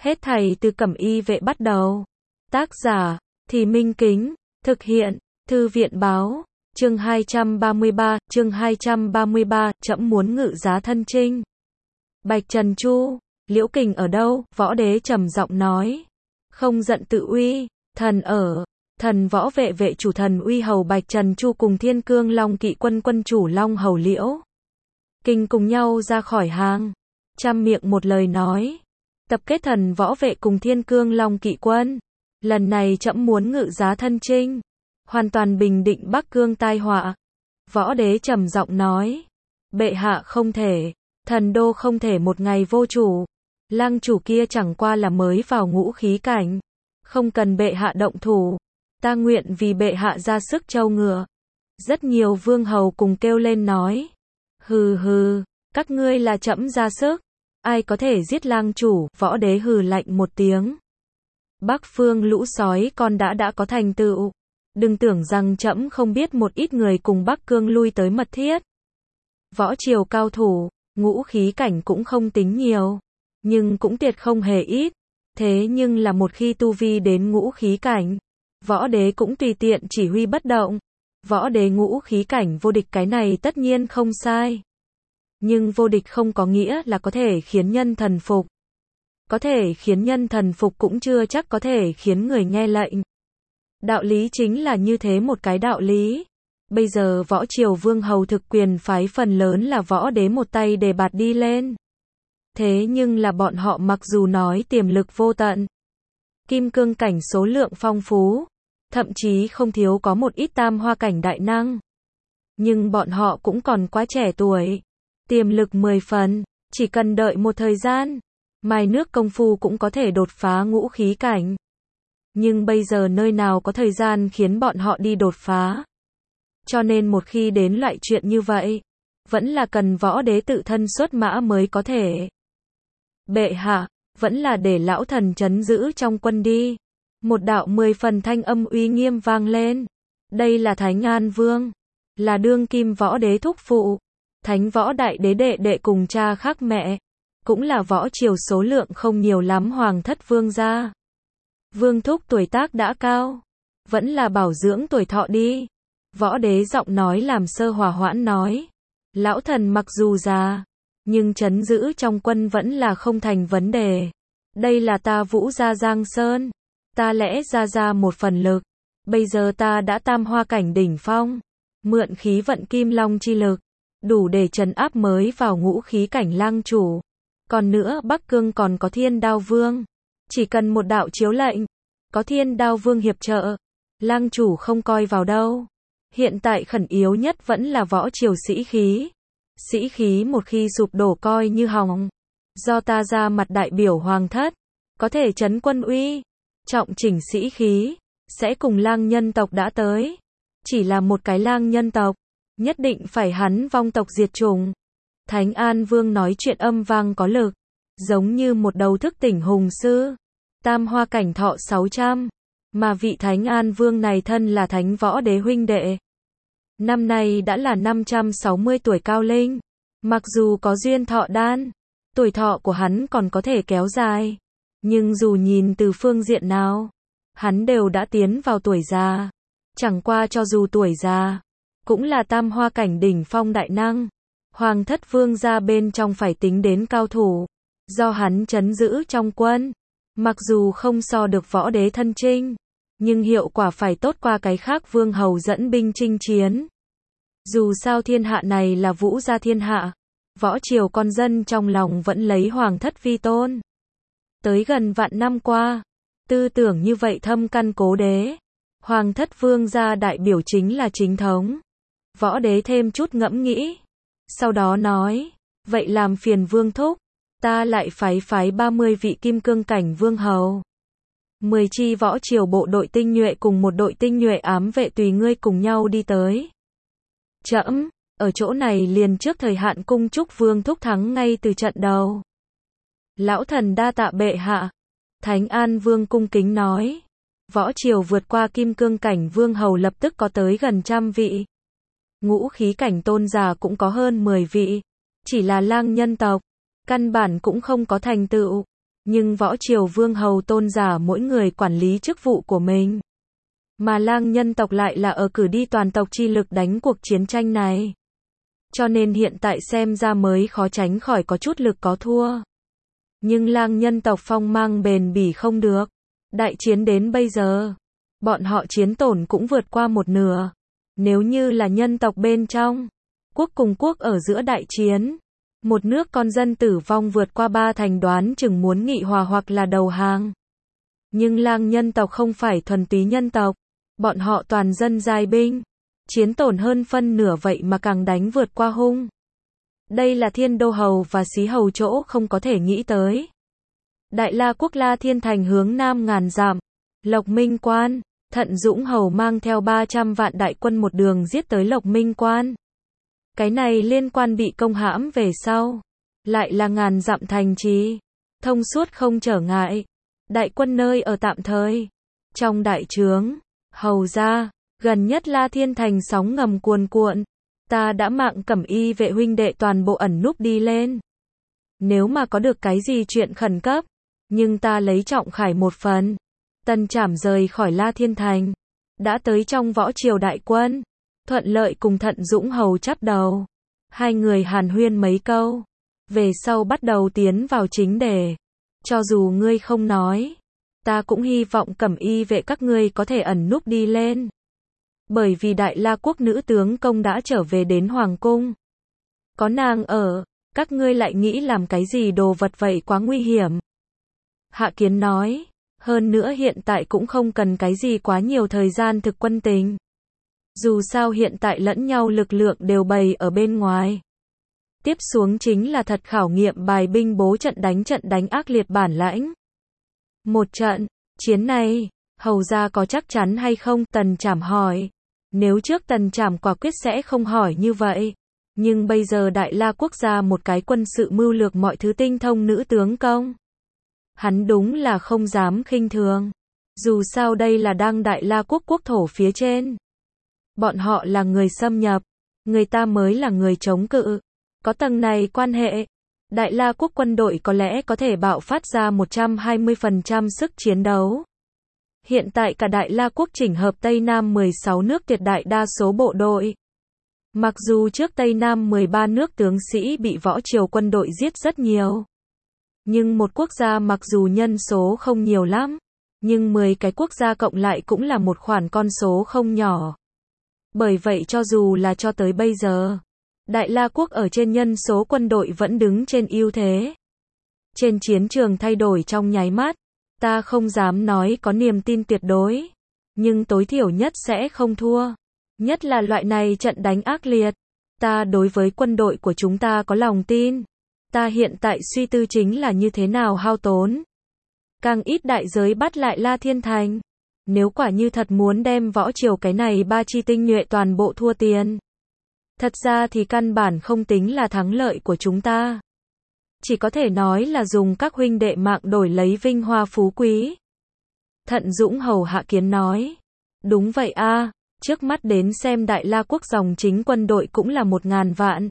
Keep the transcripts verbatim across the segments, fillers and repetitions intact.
Hết thảy từ Cẩm Y vệ bắt đầu. Tác giả, Thì Minh Kính, thực hiện, Thư viện báo, chương hai trăm ba mươi ba, chương hai trăm ba mươi ba, trẫm muốn ngự giá thân chinh. Bạch Trần Chu, Liễu Kình ở đâu? Võ Đế trầm giọng nói. Không giận tự uy, thần ở. Thần võ vệ vệ chủ thần uy hầu Bạch Trần Chu cùng Thiên Cương Long kỵ quân quân chủ Long hầu Liễu Kình cùng nhau ra khỏi hàng. Trăm miệng một lời nói. Tập kết thần võ vệ cùng Thiên Cương Long kỵ quân. Lần này trẫm muốn ngự giá thân chinh. Hoàn toàn bình định Bắc Cương tai họa. Võ Đế trầm giọng nói. Bệ hạ không thể. Thần đô không thể một ngày vô chủ. Lang chủ kia chẳng qua là mới vào ngũ khí cảnh. Không cần bệ hạ động thủ. Ta nguyện vì bệ hạ ra sức trâu ngựa. Rất nhiều vương hầu cùng kêu lên nói. Hừ hừ, các ngươi là trẫm ra sức. Ai có thể giết lang chủ? Võ Đế hừ lạnh một tiếng. Bắc phương lũ sói con đã đã có thành tựu. Đừng tưởng rằng trẫm không biết một ít người cùng Bắc Cương lui tới mật thiết. Võ triều cao thủ, ngũ khí cảnh cũng không tính nhiều. Nhưng cũng tuyệt không hề ít. Thế nhưng là một khi tu vi đến ngũ khí cảnh, Võ Đế cũng tùy tiện chỉ huy bất động. Võ Đế ngũ khí cảnh vô địch cái này tất nhiên không sai. Nhưng vô địch không có nghĩa là có thể khiến nhân thần phục. Có thể khiến nhân thần phục cũng chưa chắc có thể khiến người nghe lệnh. Đạo lý chính là như thế một cái đạo lý. Bây giờ võ triều vương hầu thực quyền phái phần lớn là Võ Đế một tay đề bạt đi lên. Thế nhưng là bọn họ mặc dù nói tiềm lực vô tận, kim cương cảnh số lượng phong phú, thậm chí không thiếu có một ít tam hoa cảnh đại năng. Nhưng bọn họ cũng còn quá trẻ tuổi, tiềm lực mười phần, chỉ cần đợi một thời gian, mài nước công phu cũng có thể đột phá ngũ khí cảnh. Nhưng bây giờ nơi nào có thời gian khiến bọn họ đi đột phá. Cho nên một khi đến loại chuyện như vậy, vẫn là cần Võ Đế tự thân xuất mã mới có thể. Bệ hạ, vẫn là để lão thần trấn giữ trong quân đi. Một đạo mười phần thanh âm uy nghiêm vang lên. Đây là Thánh An Vương, là đương kim Võ Đế thúc phụ, Thánh Võ Đại Đế đệ đệ cùng cha khác mẹ, cũng là võ triều số lượng không nhiều lắm hoàng thất vương gia. Vương thúc tuổi tác đã cao, vẫn là bảo dưỡng tuổi thọ đi. Võ Đế giọng nói làm sơ hòa hoãn nói. Lão thần mặc dù già, nhưng trấn giữ trong quân vẫn là không thành vấn đề. Đây là ta Vũ gia Giang Sơn. Ta lẽ ra ra một phần lực. Bây giờ ta đã tam hoa cảnh đỉnh phong. Mượn khí vận kim long chi lực. Đủ để trấn áp mới vào ngũ khí cảnh lang chủ. Còn nữa Bắc Cương còn có Thiên Đao Vương. Chỉ cần một đạo chiếu lệnh. Có Thiên Đao Vương hiệp trợ. Lang chủ không coi vào đâu. Hiện tại khẩn yếu nhất vẫn là võ triều sĩ khí. Sĩ khí một khi sụp đổ coi như hỏng. Do ta ra mặt đại biểu hoàng thất. Có thể trấn quân uy. Trọng chỉnh sĩ khí. Sẽ cùng lang nhân tộc đã tới. Chỉ là một cái lang nhân tộc. Nhất định phải hắn vong tộc diệt chủng. Thánh An Vương nói chuyện âm vang có lực. Giống như một đầu thức tỉnh hùng sư. Tam hoa cảnh thọ sáu trăm. Mà vị Thánh An Vương này thân là Thánh Võ Đế huynh đệ. Năm nay đã là năm trăm sáu mươi tuổi cao linh. Mặc dù có duyên thọ đan, tuổi thọ của hắn còn có thể kéo dài. Nhưng dù nhìn từ phương diện nào, hắn đều đã tiến vào tuổi già. Chẳng qua cho dù tuổi già, cũng là tam hoa cảnh đỉnh phong đại năng. Hoàng thất vương gia bên trong phải tính đến cao thủ. Do hắn trấn giữ trong quân. Mặc dù không so được Võ Đế thân chinh, nhưng hiệu quả phải tốt qua cái khác vương hầu dẫn binh chinh chiến. Dù sao thiên hạ này là Vũ gia thiên hạ. Võ triều con dân trong lòng vẫn lấy hoàng thất vi tôn. Tới gần vạn năm qua, tư tưởng như vậy thâm căn cố đế. Hoàng thất vương gia đại biểu chính là chính thống. Võ Đế thêm chút ngẫm nghĩ. Sau đó nói, vậy làm phiền vương thúc. Ta lại phái phái ba mươi vị kim cương cảnh vương hầu. mười chi võ triều bộ đội tinh nhuệ cùng một đội tinh nhuệ ám vệ tùy ngươi cùng nhau đi tới. Trẫm, ở chỗ này liền trước thời hạn cung chúc vương thúc thắng ngay từ trận đầu. Lão thần đa tạ bệ hạ. Thánh An Vương cung kính nói. Võ triều vượt qua kim cương cảnh vương hầu lập tức có tới gần trăm vị. Ngũ khí cảnh tôn giả cũng có hơn mười vị. Chỉ là lang nhân tộc, căn bản cũng không có thành tựu. Nhưng võ triều vương hầu tôn giả mỗi người quản lý chức vụ của mình. Mà lang nhân tộc lại là ở cử đi toàn tộc chi lực đánh cuộc chiến tranh này. Cho nên hiện tại xem ra mới khó tránh khỏi có chút lực có thua. Nhưng lang nhân tộc phong mang bền bỉ không được. Đại chiến đến bây giờ, bọn họ chiến tổn cũng vượt qua một nửa. Nếu như là nhân tộc bên trong, quốc cùng quốc ở giữa đại chiến, một nước con dân tử vong vượt qua ba thành đoán chừng muốn nghị hòa hoặc là đầu hàng. Nhưng lang nhân tộc không phải thuần túy nhân tộc, bọn họ toàn dân giai binh, chiến tổn hơn phân nửa vậy mà càng đánh vượt qua hung. Đây là Thiên Đô Hầu và Xí Hầu chỗ không có thể nghĩ tới. Đại La Quốc La Thiên Thành hướng nam ngàn dặm, Lộc Minh Quan, Thận Dũng Hầu mang theo ba trăm vạn đại quân một đường giết tới Lộc Minh Quan. Cái này liên quan bị công hãm về sau, lại là ngàn dặm thành trì, thông suốt không trở ngại, đại quân nơi ở tạm thời. Trong đại trướng, hầu ra, gần nhất La Thiên Thành sóng ngầm cuồn cuộn, ta đã mạng Cẩm Y vệ huynh đệ toàn bộ ẩn núp đi lên. Nếu mà có được cái gì chuyện khẩn cấp, nhưng ta lấy trọng khải một phần. Tần Trảm rời khỏi La Thiên Thành, đã tới trong võ triều đại quân. Thuận Lợi cùng Thận Dũng Hầu chắp đầu, hai người hàn huyên mấy câu, về sau bắt đầu tiến vào chính đề. Cho dù ngươi không nói, ta cũng hy vọng Cẩm Y vệ các ngươi có thể ẩn núp đi lên. Bởi vì Đại La Quốc nữ tướng công đã trở về đến Hoàng Cung. Có nàng ở, các ngươi lại nghĩ làm cái gì đồ vật vậy quá nguy hiểm. Hạ Kiến nói, hơn nữa hiện tại cũng không cần cái gì quá nhiều thời gian thực quân tình. Dù sao hiện tại lẫn nhau lực lượng đều bày ở bên ngoài. Tiếp xuống chính là thật khảo nghiệm bài binh bố trận đánh trận đánh ác liệt bản lãnh. Một trận, chiến này, hầu ra có chắc chắn hay không? Tần Trảm hỏi. Nếu trước Tần Trảm quả quyết sẽ không hỏi như vậy. Nhưng bây giờ Đại La Quốc gia một cái quân sự mưu lược mọi thứ tinh thông nữ tướng công. Hắn đúng là không dám khinh thường. Dù sao đây là đang Đại La Quốc quốc thổ phía trên. Bọn họ là người xâm nhập, người ta mới là người chống cự. Có tầng này quan hệ, Đại La Quốc quân đội có lẽ có thể bạo phát ra một trăm hai mươi phần trăm sức chiến đấu. Hiện tại cả Đại La Quốc chỉnh hợp Tây Nam mười sáu nước tuyệt đại đa số bộ đội. Mặc dù trước Tây Nam mười ba nước tướng sĩ bị võ triều quân đội giết rất nhiều. Nhưng một quốc gia mặc dù nhân số không nhiều lắm, nhưng mười cái quốc gia cộng lại cũng là một khoản con số không nhỏ. Bởi vậy cho dù là cho tới bây giờ, Đại La Quốc ở trên nhân số quân đội vẫn đứng trên ưu thế. Trên chiến trường thay đổi trong nháy mắt, ta không dám nói có niềm tin tuyệt đối, nhưng tối thiểu nhất sẽ không thua. Nhất là loại này trận đánh ác liệt, ta đối với quân đội của chúng ta có lòng tin. Ta hiện tại suy tư chính là như thế nào hao tốn càng ít đại giới bắt lại La Thiên Thành. Nếu quả như thật muốn đem võ triều cái này ba chi tinh nhuệ toàn bộ thua tiền, thật ra thì căn bản không tính là thắng lợi của chúng ta. Chỉ có thể nói là dùng các huynh đệ mạng đổi lấy vinh hoa phú quý. Thận Dũng Hầu Hạ Kiến nói. Đúng vậy a, trước mắt đến xem Đại La Quốc dòng chính quân đội cũng là một ngàn vạn.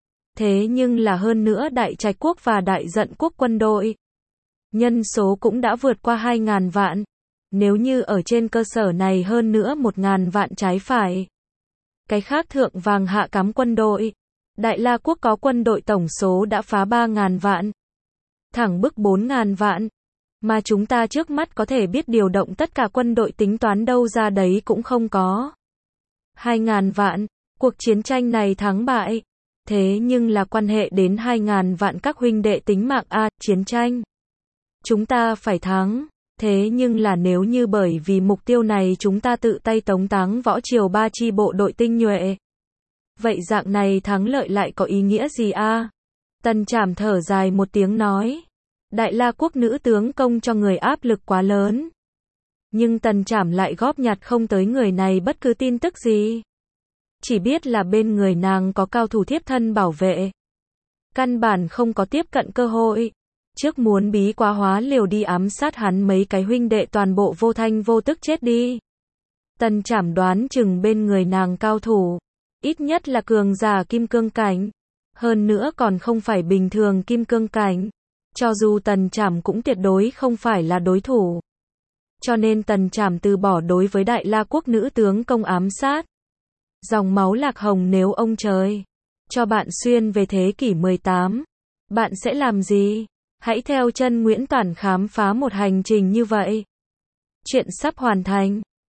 Thế nhưng là hơn nữa Đại Trạch Quốc và Đại Dận Quốc quân đội. Nhân số cũng đã vượt qua hai ngàn vạn. Nếu như ở trên cơ sở này hơn nữa một ngàn vạn trái phải. Cái khác thượng vàng hạ cám quân đội. Đại La Quốc có quân đội tổng số đã phá ba ngàn vạn. Thẳng bức bốn ngàn vạn. Mà chúng ta trước mắt có thể biết điều động tất cả quân đội tính toán đâu ra đấy cũng không có. hai ngàn vạn. Cuộc chiến tranh này thắng bại. Thế nhưng là quan hệ đến hai ngàn vạn các huynh đệ tính mạng a, chiến tranh. Chúng ta phải thắng. Thế nhưng là nếu như bởi vì mục tiêu này chúng ta tự tay tống táng võ triều ba chi bộ đội tinh nhuệ. Vậy dạng này thắng lợi lại có ý nghĩa gì a? Tần Trảm thở dài một tiếng nói. Đại La Quốc nữ tướng công cho người áp lực quá lớn. Nhưng Tần Trảm lại góp nhặt không tới người này bất cứ tin tức gì. Chỉ biết là bên người nàng có cao thủ thiếp thân bảo vệ. Căn bản không có tiếp cận cơ hội. Trước muốn bí quá hóa liều đi ám sát hắn mấy cái huynh đệ toàn bộ vô thanh vô tức chết đi. Tần Trảm đoán chừng bên người nàng cao thủ. Ít nhất là cường giả kim cương cảnh. Hơn nữa còn không phải bình thường kim cương cảnh. Cho dù Tần Trảm cũng tuyệt đối không phải là đối thủ. Cho nên Tần Trảm từ bỏ đối với Đại La quốc nữ tướng công ám sát. Dòng máu Lạc Hồng, nếu ông trời cho bạn xuyên về thế kỷ mười tám, bạn sẽ làm gì? Hãy theo chân Nguyễn Toản khám phá một hành trình như vậy. Chuyện sắp hoàn thành.